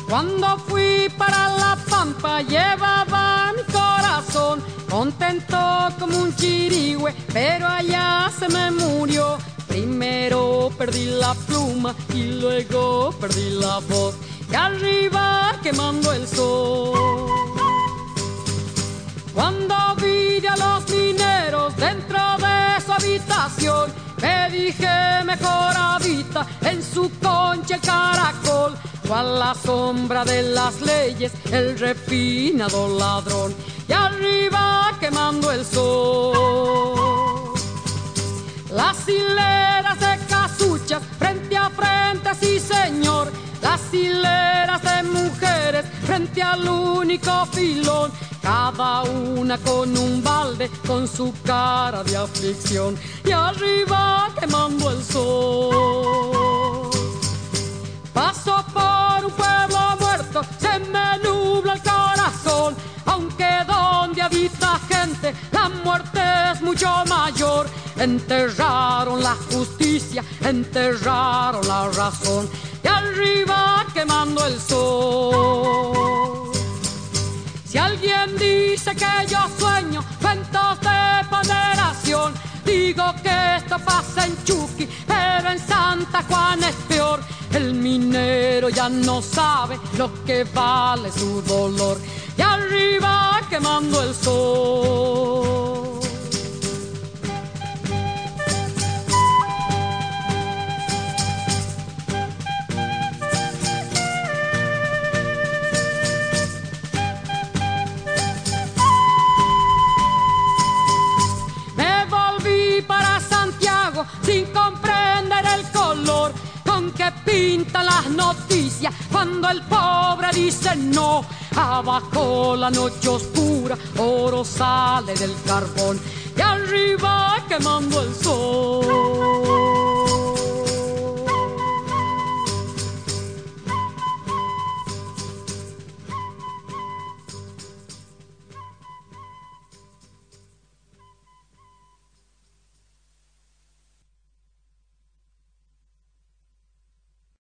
Cuando fui para La Pampa llevaba mi corazón contento como un chirigüe, pero allá se me murió. Primero perdí la pluma y luego perdí la voz, y arriba quemando el sol. Cuando vi a los mineros dentro de su habitación, me dije mejor habita en su concha el caracol, o a la sombra de las leyes el refinado ladrón, y arriba quemando el sol. Las hileras de casuchas frente a frente, sí señor, las hileras de mujeres frente al único filón, cada una con un balde, con su cara de aflicción, y arriba quemando el sol. Paso por un pueblo muerto, se me nubla el corazón, aunque donde habita gente la muerte es mucho mayor. Enterraron la justicia, enterraron la razón, y arriba quemando el sol. Si alguien dice que yo sueño cuentos de ponderación, digo que esto pasa en Chuqui, pero en Santa Juana es peor. El minero ya no sabe lo que vale su dolor, y arriba quemando el sol. Sin comprender el color con que pintan las noticias, cuando el pobre dice no, abajo la noche oscura, oro sale del carbón, y arriba quemando el sol.